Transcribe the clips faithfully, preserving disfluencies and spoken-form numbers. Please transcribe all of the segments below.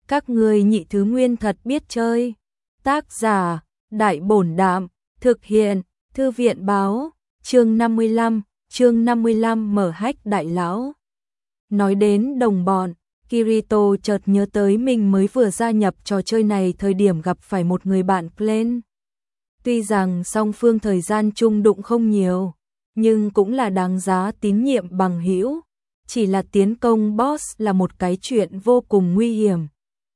Các ngươi nhị thứ nguyên thật biết chơi. Tác giả, Đại Bổn Đạm, thực hiện, Thư viện Báo, chương năm mươi lăm, chương năm mươi lăm mở hách đại lão. Nói đến đồng bọn, Kirito chợt nhớ tới mình mới vừa gia nhập trò chơi này thời điểm gặp phải một người bạn Glenn. Tuy rằng song phương thời gian chung đụng không nhiều, nhưng cũng là đáng giá tín nhiệm bằng hữu. Chỉ là tiến công boss là một cái chuyện vô cùng nguy hiểm.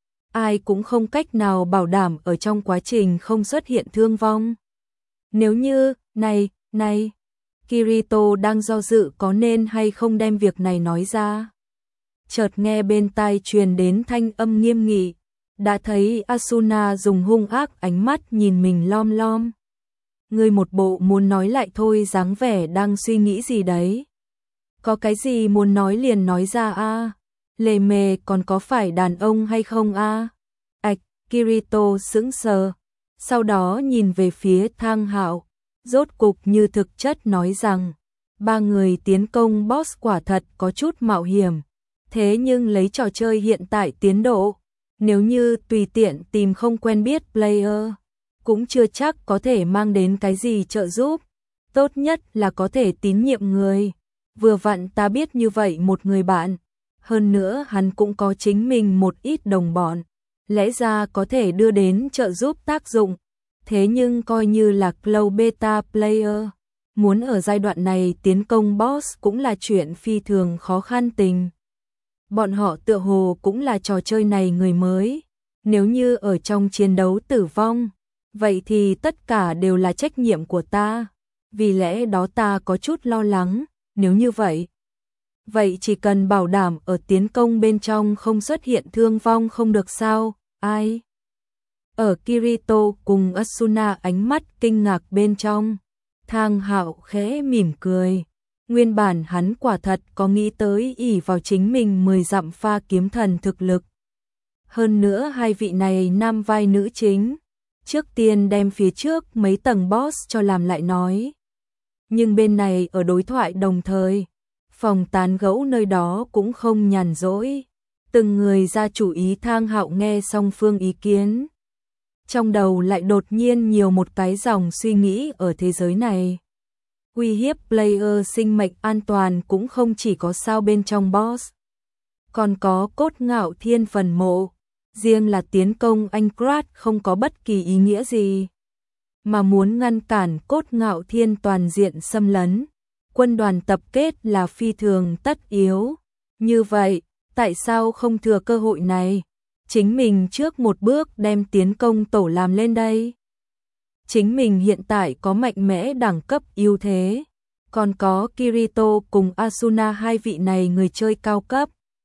Ai cũng không cách nào bảo đảm ở trong quá trình không xuất hiện thương vong. Nếu như, này, này, Kirito đang do dự có nên hay không đem việc này nói ra. Chợt nghe bên tai truyền đến thanh âm nghiêm nghị, đã thấy Asuna dùng hung ác ánh mắt nhìn mình lom lom. Ngươi một bộ muốn nói lại thôi dáng vẻ đang suy nghĩ gì đấy. Có cái gì muốn nói liền nói ra a. Lề mề còn có phải đàn ông hay không a? Ảch, Kirito sững sờ, sau đó nhìn về phía Thang Hạo, rốt cục như thực chất nói rằng, ba người tiến công boss quả thật có chút mạo hiểm, thế nhưng lấy trò chơi hiện tại tiến độ, nếu như tùy tiện tìm không quen biết player, cũng chưa chắc có thể mang đến cái gì trợ giúp, tốt nhất là có thể tín nhiệm người. Vừa vặn ta biết như vậy một người bạn, hơn nữa hắn cũng có chính mình một ít đồng bọn, lẽ ra có thể đưa đến trợ giúp tác dụng, thế nhưng coi như là low beta player, muốn ở giai đoạn này tiến công boss cũng là chuyện phi thường khó khăn tình. Bọn họ tựa hồ cũng là trò chơi này người mới, nếu như ở trong chiến đấu tử vong, vậy thì tất cả đều là trách nhiệm của ta, vì lẽ đó ta có chút lo lắng, nếu như vậy. Vậy chỉ cần bảo đảm ở tiến công bên trong không xuất hiện thương vong không được sao, ai? Ở Kirito cùng Asuna ánh mắt kinh ngạc bên trong, Thang Hạo khẽ mỉm cười. Nguyên bản hắn quả thật có nghĩ tới ỷ vào chính mình mười dặm pha kiếm thần thực lực. Hơn nữa hai vị này nam vai nữ chính, trước tiên đem phía trước mấy tầng boss cho làm lại nói. Nhưng bên này ở đối thoại đồng thời, phòng tán gẫu nơi đó cũng không nhàn rỗi, từng người ra chủ ý. Thang Hạo nghe song phương ý kiến, trong đầu lại đột nhiên nhiều một cái dòng suy nghĩ ở thế giới này. Uy hiếp player sinh mệnh an toàn cũng không chỉ có sao bên trong boss, còn có Cốt Ngạo Thiên phần mộ, riêng là tiến công Aincrad không có bất kỳ ý nghĩa gì, mà muốn ngăn cản Cốt Ngạo Thiên toàn diện xâm lấn, quân đoàn tập kết là phi thường tất yếu. Như vậy, tại sao không thừa cơ hội này, chính mình trước một bước đem tiến công tổ làm lên đây? Chính mình hiện tại có mạnh mẽ đẳng cấp ưu thế, còn có Kirito cùng Asuna hai vị này người chơi cao cấp.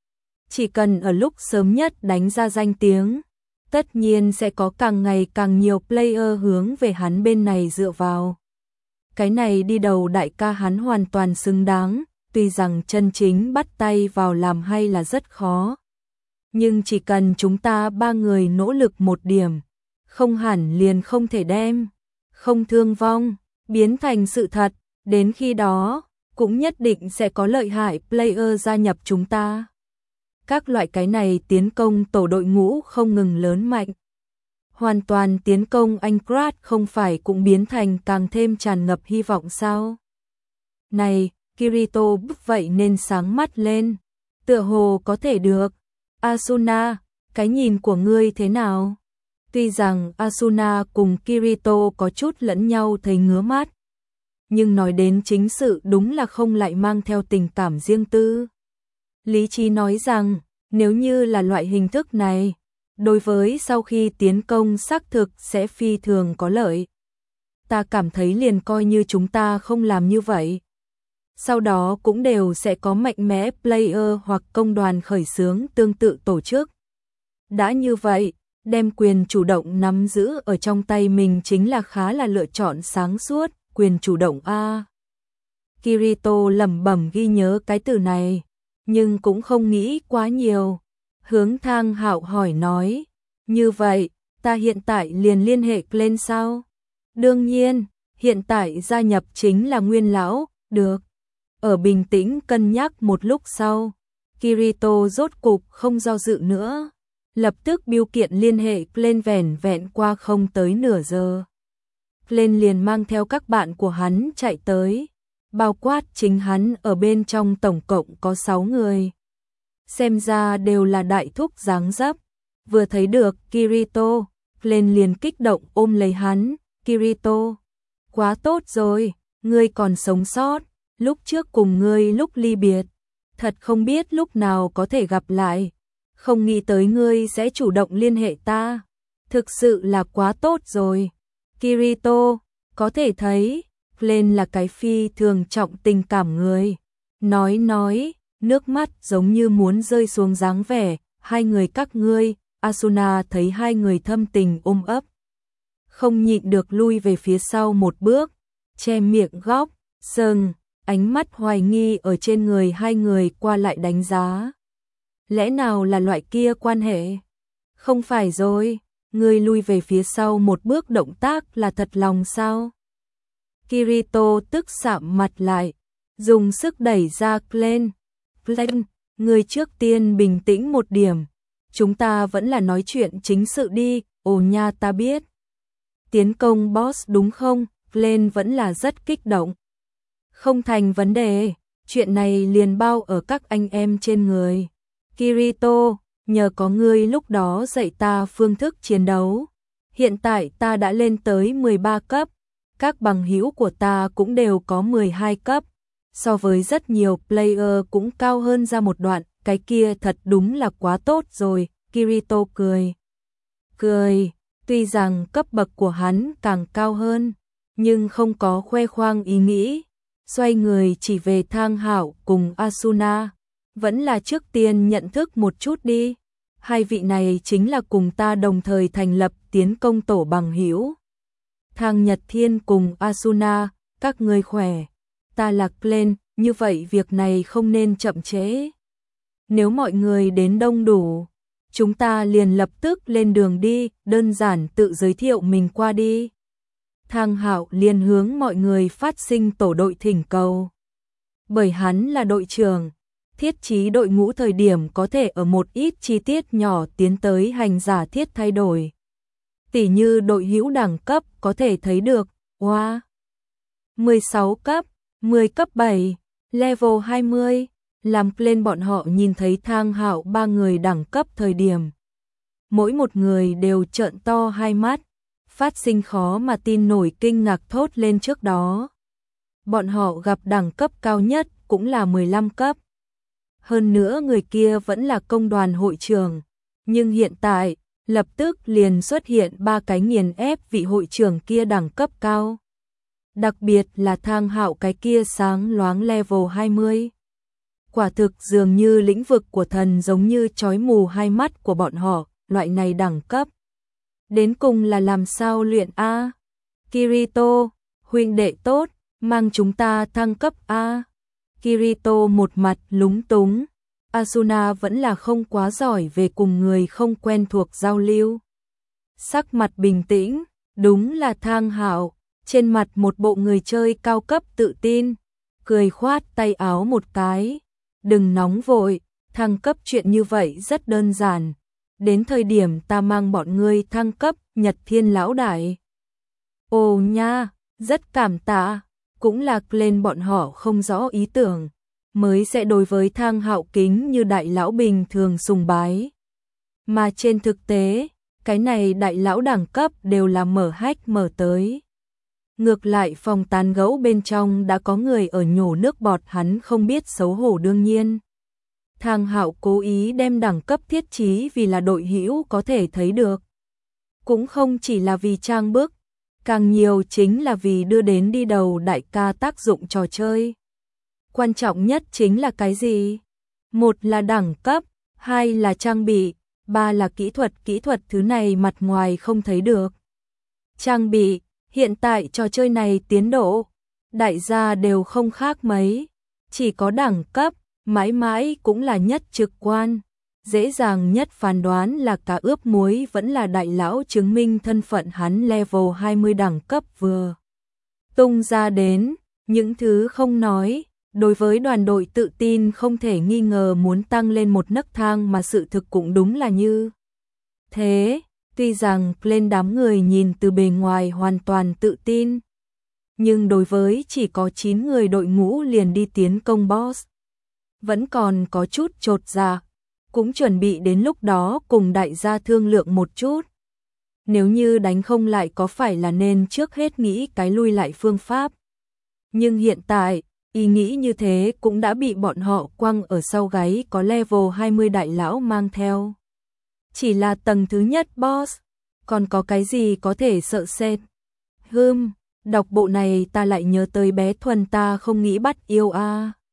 Chỉ cần ở lúc sớm nhất đánh ra danh tiếng, tất nhiên sẽ có càng ngày càng nhiều player hướng về hắn bên này dựa vào. Cái này đi đầu đại ca hắn hoàn toàn xứng đáng, tuy rằng chân chính bắt tay vào làm hay là rất khó. Nhưng chỉ cần chúng ta ba người nỗ lực một điểm, không hẳn liền không thể đem không thương vong biến thành sự thật, đến khi đó cũng nhất định sẽ có lợi hại player gia nhập chúng ta. Các loại cái này tiến công tổ đội ngũ không ngừng lớn mạnh. Hoàn toàn tiến công Aincrad không phải cũng biến thành càng thêm tràn ngập hy vọng sao? Này, Kirito bức vậy nên sáng mắt lên, tựa hồ có thể được. Asuna, cái nhìn của ngươi thế nào? Tuy rằng Asuna cùng Kirito có chút lẫn nhau thấy ngứa mắt, nhưng nói đến chính sự đúng là không lại mang theo tình cảm riêng tư. Lý trí nói rằng, nếu như là loại hình thức này, đối với sau khi tiến công xác thực sẽ phi thường có lợi. Ta cảm thấy liền coi như chúng ta không làm như vậy, sau đó cũng đều sẽ có mạnh mẽ player hoặc công đoàn khởi xướng tương tự tổ chức. Đã như vậy, đem quyền chủ động nắm giữ ở trong tay mình chính là khá là lựa chọn sáng suốt. Quyền chủ động a. Kirito lẩm bẩm ghi nhớ cái từ này, nhưng cũng không nghĩ quá nhiều. Hướng Thang Hạo hỏi nói, như vậy, ta hiện tại liền liên hệ lên sao? Đương nhiên, hiện tại gia nhập chính là Nguyên lão, được. Ở bình tĩnh cân nhắc một lúc sau, Kirito rốt cục không do dự nữa, lập tức bưu kiện liên hệ lên vẻn vẹn qua không tới nửa giờ. Lên liền mang theo các bạn của hắn chạy tới, bao quát chính hắn ở bên trong tổng cộng có sáu người. Xem ra đều là đại thúc dáng dấp, vừa thấy được Kirito, lên liền kích động ôm lấy hắn, Kirito, quá tốt rồi, ngươi còn sống sót, lúc trước cùng ngươi lúc ly biệt, thật không biết lúc nào có thể gặp lại, không nghĩ tới ngươi sẽ chủ động liên hệ ta, thực sự là quá tốt rồi. Kirito, có thể thấy, lên là cái phi thường trọng tình cảm người, nói nói, nước mắt giống như muốn rơi xuống dáng vẻ, hai người các ngươi, Asuna thấy hai người thâm tình ôm ấp, không nhịn được lui về phía sau một bước, che miệng góc, sừng, ánh mắt hoài nghi ở trên người hai người qua lại đánh giá. Lẽ nào là loại kia quan hệ? Không phải rồi, ngươi lui về phía sau một bước động tác là thật lòng sao? Kirito tức sạm mặt lại, dùng sức đẩy ra Glenn. Glenn, ngươi trước tiên bình tĩnh một điểm, chúng ta vẫn là nói chuyện chính sự đi, ồ nha ta biết. Tiến công boss đúng không? Glenn vẫn là rất kích động. Không thành vấn đề, chuyện này liền bao ở các anh em trên người. Kirito, nhờ có ngươi lúc đó dạy ta phương thức chiến đấu. Hiện tại ta đã lên tới mười ba cấp, các bằng hữu của ta cũng đều có mười hai cấp. So với rất nhiều player cũng cao hơn ra một đoạn, cái kia thật đúng là quá tốt rồi, Kirito cười. Cười, tuy rằng cấp bậc của hắn càng cao hơn, nhưng không có khoe khoang ý nghĩ, xoay người chỉ về Thang Hạo cùng Asuna, vẫn là trước tiên nhận thức một chút đi, hai vị này chính là cùng ta đồng thời thành lập tiến công tổ bằng hữu. Thang Nhật Thiên cùng Asuna, các ngươi khỏe, ta là Glenn, như vậy việc này không nên chậm trễ. Nếu mọi người đến đông đủ, chúng ta liền lập tức lên đường đi, đơn giản tự giới thiệu mình qua đi. Thang Hạo liền hướng mọi người phát sinh tổ đội thỉnh cầu. Bởi hắn là đội trưởng, thiết trí đội ngũ thời điểm có thể ở một ít chi tiết nhỏ tiến tới hành giả thiết thay đổi. Tỉ như đội hữu đẳng cấp có thể thấy được, wow, mười sáu cấp, mười cấp bảy, level hai mươi, làm lên bọn họ nhìn thấy Thang Hạo ba người đẳng cấp thời điểm. Mỗi một người đều trợn to hai mắt, phát sinh khó mà tin nổi kinh ngạc thốt lên trước đó. Bọn họ gặp đẳng cấp cao nhất cũng là mười lăm cấp. Hơn nữa người kia vẫn là công đoàn hội trưởng, nhưng hiện tại, lập tức liền xuất hiện ba cái nghiền ép vị hội trưởng kia đẳng cấp cao. Đặc biệt là Thang Hạo cái kia sáng loáng level hai mươi. Quả thực dường như lĩnh vực của thần giống như chói mù hai mắt của bọn họ, loại này đẳng cấp. Đến cùng là làm sao luyện A? Kirito, huynh đệ tốt, mang chúng ta thăng cấp A. Kirito một mặt lúng túng, Asuna vẫn là không quá giỏi về cùng người không quen thuộc giao lưu. Sắc mặt bình tĩnh, đúng là Thang Hạo, trên mặt một bộ người chơi cao cấp tự tin, cười khoát tay áo một cái. Đừng nóng vội, thăng cấp chuyện như vậy rất đơn giản. Đến thời điểm ta mang bọn ngươi thăng cấp, Nhật Thiên lão đại. Ồ nha, rất cảm tạ, cũng là lên bọn họ không rõ ý tưởng, mới sẽ đối với Thang Hạo kính như đại lão bình thường sùng bái. Mà trên thực tế, cái này đại lão đẳng cấp đều là mở hách mở tới. Ngược lại phòng tán gẫu bên trong đã có người ở nhổ nước bọt hắn không biết xấu hổ đương nhiên. Thang Hạo cố ý đem đẳng cấp thiết trí vì là đội hữu có thể thấy được. Cũng không chỉ là vì trang bức, càng nhiều chính là vì đưa đến đi đầu đại ca tác dụng trò chơi. Quan trọng nhất chính là cái gì? Một là đẳng cấp, hai là trang bị, ba là kỹ thuật. Kỹ thuật thứ này mặt ngoài không thấy được. Trang bị, hiện tại trò chơi này tiến độ, đại gia đều không khác mấy. Chỉ có đẳng cấp, mãi mãi cũng là nhất trực quan. Dễ dàng nhất phán đoán là cá ướp muối vẫn là đại lão chứng minh thân phận hắn level hai mươi đẳng cấp vừa tung ra đến, những thứ không nói, đối với đoàn đội tự tin không thể nghi ngờ muốn tăng lên một nấc thang mà sự thực cũng đúng là như thế, tuy rằng lên đám người nhìn từ bề ngoài hoàn toàn tự tin, nhưng đối với chỉ có chín người đội ngũ liền đi tiến công boss, vẫn còn có chút chột dạ, cũng chuẩn bị đến lúc đó cùng đại gia thương lượng một chút. Nếu như đánh không lại có phải là nên trước hết nghĩ cái lui lại phương pháp. Nhưng hiện tại, ý nghĩ như thế cũng đã bị bọn họ quăng ở sau gáy có level hai mươi đại lão mang theo. Chỉ là tầng thứ nhất boss, còn có cái gì có thể sợ sệt. Hừm, đọc bộ này ta lại nhớ tới bé Thuần ta không nghĩ bắt yêu a. À.